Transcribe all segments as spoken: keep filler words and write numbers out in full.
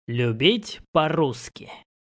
Любить по-русски.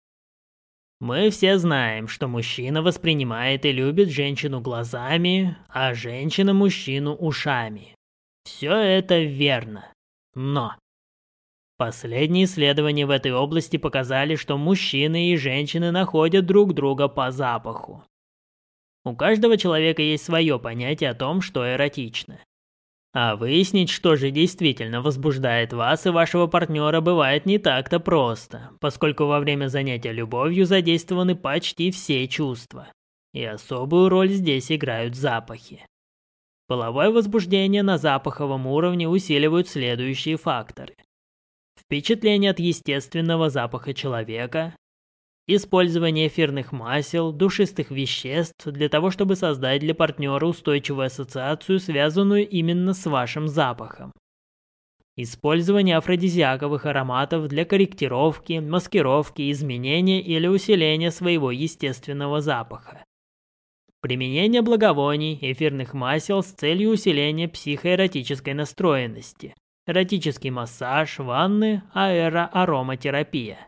Мы все знаем, что мужчина воспринимает и любит женщину глазами, а женщина мужчину ушами. Все это верно. Но последние исследования в этой области показали, что мужчины и женщины находят друг друга по запаху. У каждого человека есть свое понятие о том, что эротично. А выяснить, что же действительно возбуждает вас и вашего партнера, бывает не так-то просто, поскольку во время занятия любовью задействованы почти все чувства. И особую роль здесь играют запахи. Половое возбуждение на запаховом уровне усиливают следующие факторы. Впечатление от естественного запаха человека, использование эфирных масел, душистых веществ для того, чтобы создать для партнера устойчивую ассоциацию, связанную именно с вашим запахом. Использование афродизиаковых ароматов для корректировки, маскировки, изменения или усиления своего естественного запаха. Применение благовоний, эфирных масел с целью усиления психоэротической настроенности. Эротический массаж, ванны, аэроароматерапия.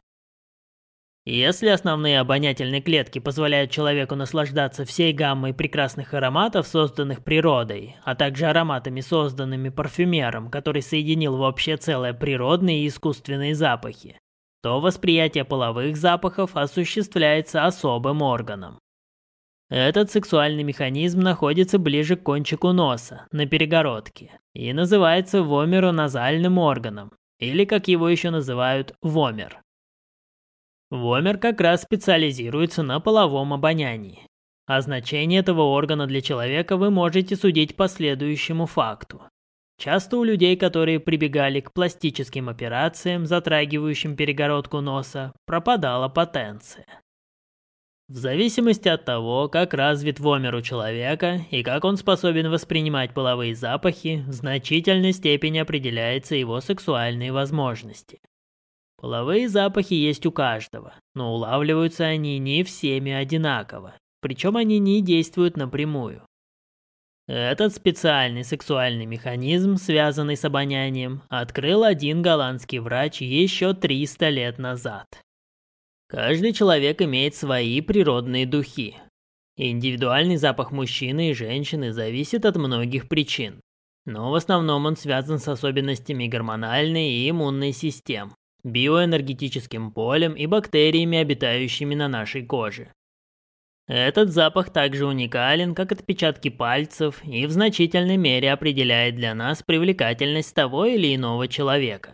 Если основные обонятельные клетки позволяют человеку наслаждаться всей гаммой прекрасных ароматов, созданных природой, а также ароматами, созданными парфюмером, который соединил в общее целое природные и искусственные запахи, то восприятие половых запахов осуществляется особым органом. Этот сексуальный механизм находится ближе к кончику носа, на перегородке, и называется вомероназальным органом, или, как его еще называют, вомер. Вомер как раз специализируется на половом обонянии. А значение этого органа для человека вы можете судить по следующему факту. Часто у людей, которые прибегали к пластическим операциям, затрагивающим перегородку носа, пропадала потенция. В зависимости от того, как развит вомер у человека и как он способен воспринимать половые запахи, в значительной степени определяются его сексуальные возможности. Половые запахи есть у каждого, но улавливаются они не всеми одинаково, причем они не действуют напрямую. Этот специальный сексуальный механизм, связанный с обонянием, открыл один голландский врач еще триста лет назад. Каждый человек имеет свои природные духи. Индивидуальный запах мужчины и женщины зависит от многих причин, но в основном он связан с особенностями гормональной и иммунной систем, биоэнергетическим полем и бактериями, обитающими на нашей коже. Этот запах также уникален, как отпечатки пальцев, и в значительной мере определяет для нас привлекательность того или иного человека.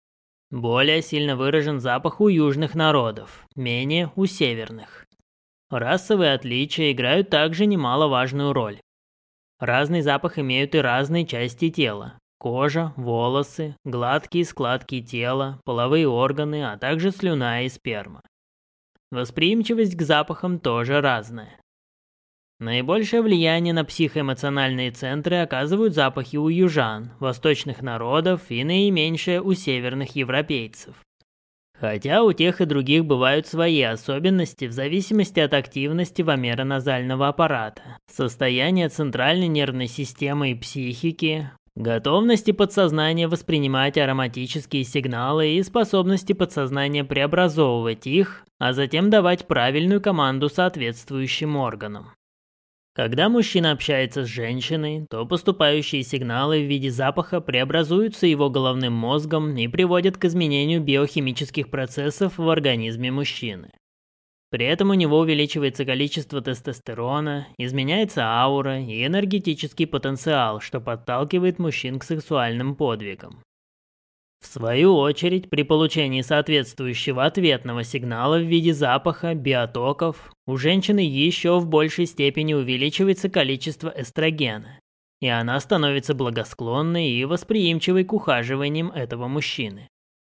Более сильно выражен запах у южных народов, менее у северных. Расовые отличия играют также немаловажную роль. Разный запах имеют и разные части тела. Кожа, волосы, гладкие складки тела, половые органы, а также слюна и сперма. Восприимчивость к запахам тоже разная. Наибольшее влияние на психоэмоциональные центры оказывают запахи у южан, восточных народов и наименьшее у северных европейцев. Хотя у тех и других бывают свои особенности в зависимости от активности вомероназального аппарата, состояния центральной нервной системы и психики, готовности подсознания воспринимать ароматические сигналы и способности подсознания преобразовывать их, а затем давать правильную команду соответствующим органам. Когда мужчина общается с женщиной, то поступающие сигналы в виде запаха преобразуются его головным мозгом и приводят к изменению биохимических процессов в организме мужчины. При этом у него увеличивается количество тестостерона, изменяется аура и энергетический потенциал, что подталкивает мужчин к сексуальным подвигам. В свою очередь, при получении соответствующего ответного сигнала в виде запаха, биотоков, у женщины еще в большей степени увеличивается количество эстрогена, и она становится благосклонной и восприимчивой к ухаживаниям этого мужчины.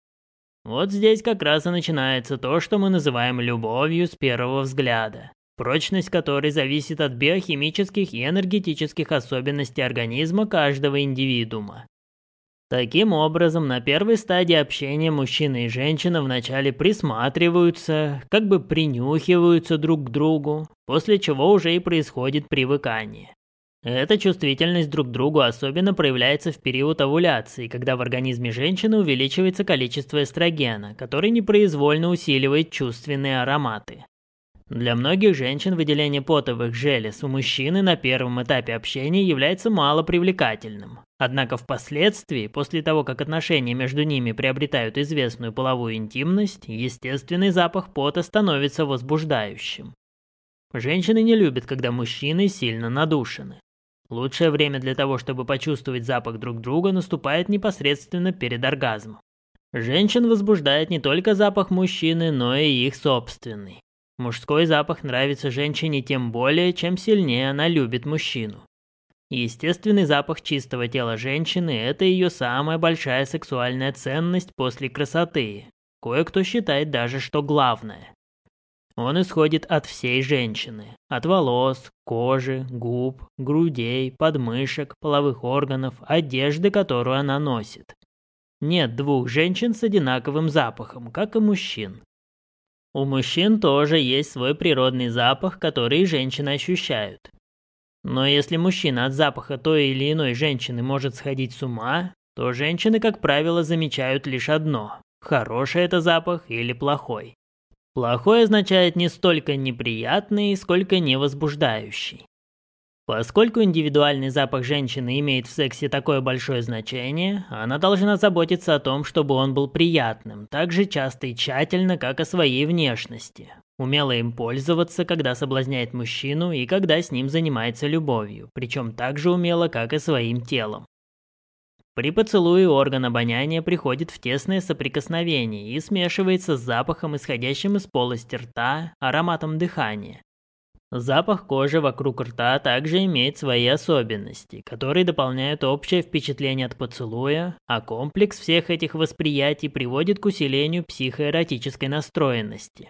Вот здесь как раз и начинается то, что мы называем любовью с первого взгляда, прочность которой зависит от биохимических и энергетических особенностей организма каждого индивидуума. Таким образом, на первой стадии общения мужчина и женщина вначале присматриваются, как бы принюхиваются друг к другу, после чего уже и происходит привыкание. Эта чувствительность друг к другу особенно проявляется в период овуляции, когда в организме женщины увеличивается количество эстрогена, который непроизвольно усиливает чувственные ароматы. Для многих женщин выделение потовых желез у мужчины на первом этапе общения является малопривлекательным. Однако впоследствии, после того, как отношения между ними приобретают известную половую интимность, естественный запах пота становится возбуждающим. Женщины не любят, когда мужчины сильно надушены. Лучшее время для того, чтобы почувствовать запах друг друга, наступает непосредственно перед оргазмом. Женщин возбуждает не только запах мужчины, но и их собственный. Мужской запах нравится женщине тем более, чем сильнее она любит мужчину. Естественный запах чистого тела женщины – это ее самая большая сексуальная ценность после красоты. Кое-кто считает даже, что главное. Он исходит от всей женщины. От волос, кожи, губ, грудей, подмышек, половых органов, одежды, которую она носит. Нет двух женщин с одинаковым запахом, как и мужчин. У мужчин тоже есть свой природный запах, который женщины ощущают. Но если мужчина от запаха той или иной женщины может сходить с ума, то женщины, как правило, замечают лишь одно – хороший это запах или плохой. Плохой означает не столько неприятный, сколько невозбуждающий. Поскольку индивидуальный запах женщины имеет в сексе такое большое значение, она должна заботиться о том, чтобы он был приятным, так же часто и тщательно, как о своей внешности. Умело им пользоваться, когда соблазняет мужчину и когда с ним занимается любовью, причем так же умело, как и своим телом. При поцелуе орган обоняния приходит в тесное соприкосновение и смешивается с запахом, исходящим из полости рта, ароматом дыхания. Запах кожи вокруг рта также имеет свои особенности, которые дополняют общее впечатление от поцелуя, а комплекс всех этих восприятий приводит к усилению психоэротической настроенности.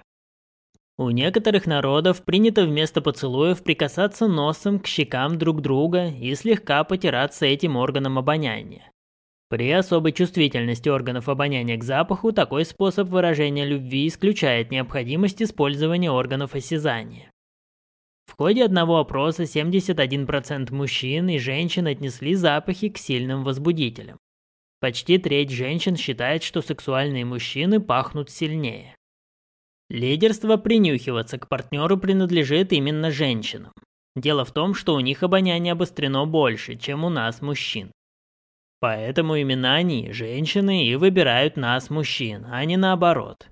У некоторых народов принято вместо поцелуев прикасаться носом к щекам друг друга и слегка потираться этим органом обоняния. При особой чувствительности органов обоняния к запаху такой способ выражения любви исключает необходимость использования органов осязания. В ходе одного опроса семьдесят один процент мужчин и женщин отнесли запахи к сильным возбудителям. Почти треть женщин считает, что сексуальные мужчины пахнут сильнее. Лидерство принюхиваться к партнеру принадлежит именно женщинам. Дело в том, что у них обоняние обострено больше, чем у нас, мужчин. Поэтому именно они, женщины, и выбирают нас, мужчин, а не наоборот.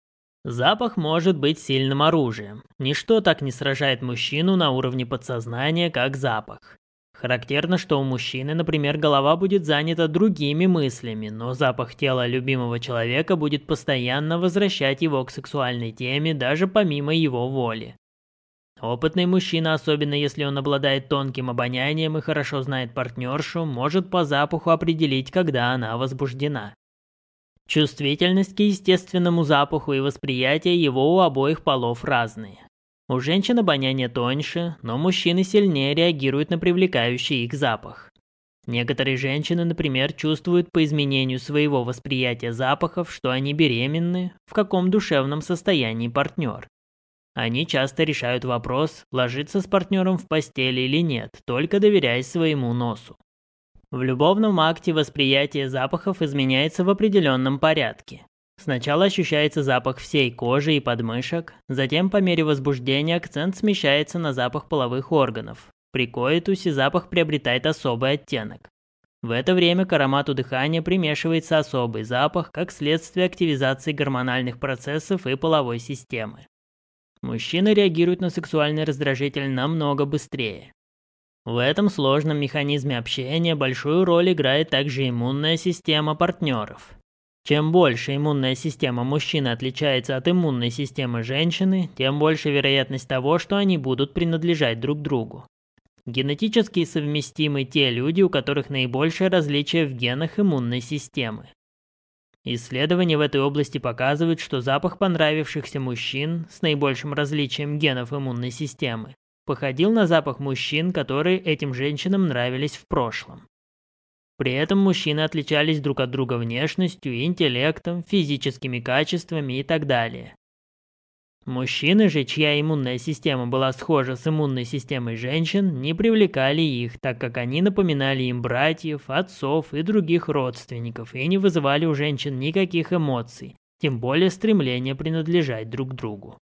Запах может быть сильным оружием. Ничто так не сражает мужчину на уровне подсознания, как запах. Характерно, что у мужчины, например, голова будет занята другими мыслями, но запах тела любимого человека будет постоянно возвращать его к сексуальной теме даже помимо его воли. Опытный мужчина, особенно если он обладает тонким обонянием и хорошо знает партнершу, может по запаху определить, когда она возбуждена. Чувствительность к естественному запаху и восприятие его у обоих полов разные. У женщин обоняние тоньше, но мужчины сильнее реагируют на привлекающий их запах. Некоторые женщины, например, чувствуют по изменению своего восприятия запахов, что они беременны, в каком душевном состоянии партнер. Они часто решают вопрос, ложиться с партнером в постели или нет, только доверяясь своему носу. В любовном акте восприятие запахов изменяется в определенном порядке. Сначала ощущается запах всей кожи и подмышек, затем по мере возбуждения акцент смещается на запах половых органов. При коитусе запах приобретает особый оттенок. В это время к аромату дыхания примешивается особый запах, как следствие активизации гормональных процессов и половой системы. Мужчины реагируют на сексуальный раздражитель намного быстрее. В этом сложном механизме общения большую роль играет также иммунная система партнеров. Чем больше иммунная система мужчины отличается от иммунной системы женщины, тем больше вероятность того, что они будут принадлежать друг другу. Генетически совместимы те люди, у которых наибольшее различие в генах иммунной системы. Исследования в этой области показывают, что запах понравившихся мужчин с наибольшим различием генов иммунной системы походил на запах мужчин, которые этим женщинам нравились в прошлом. При этом мужчины отличались друг от друга внешностью, интеллектом, физическими качествами и так далее. Мужчины же, чья иммунная система была схожа с иммунной системой женщин, не привлекали их, так как они напоминали им братьев, отцов и других родственников и не вызывали у женщин никаких эмоций, тем более стремления принадлежать друг другу.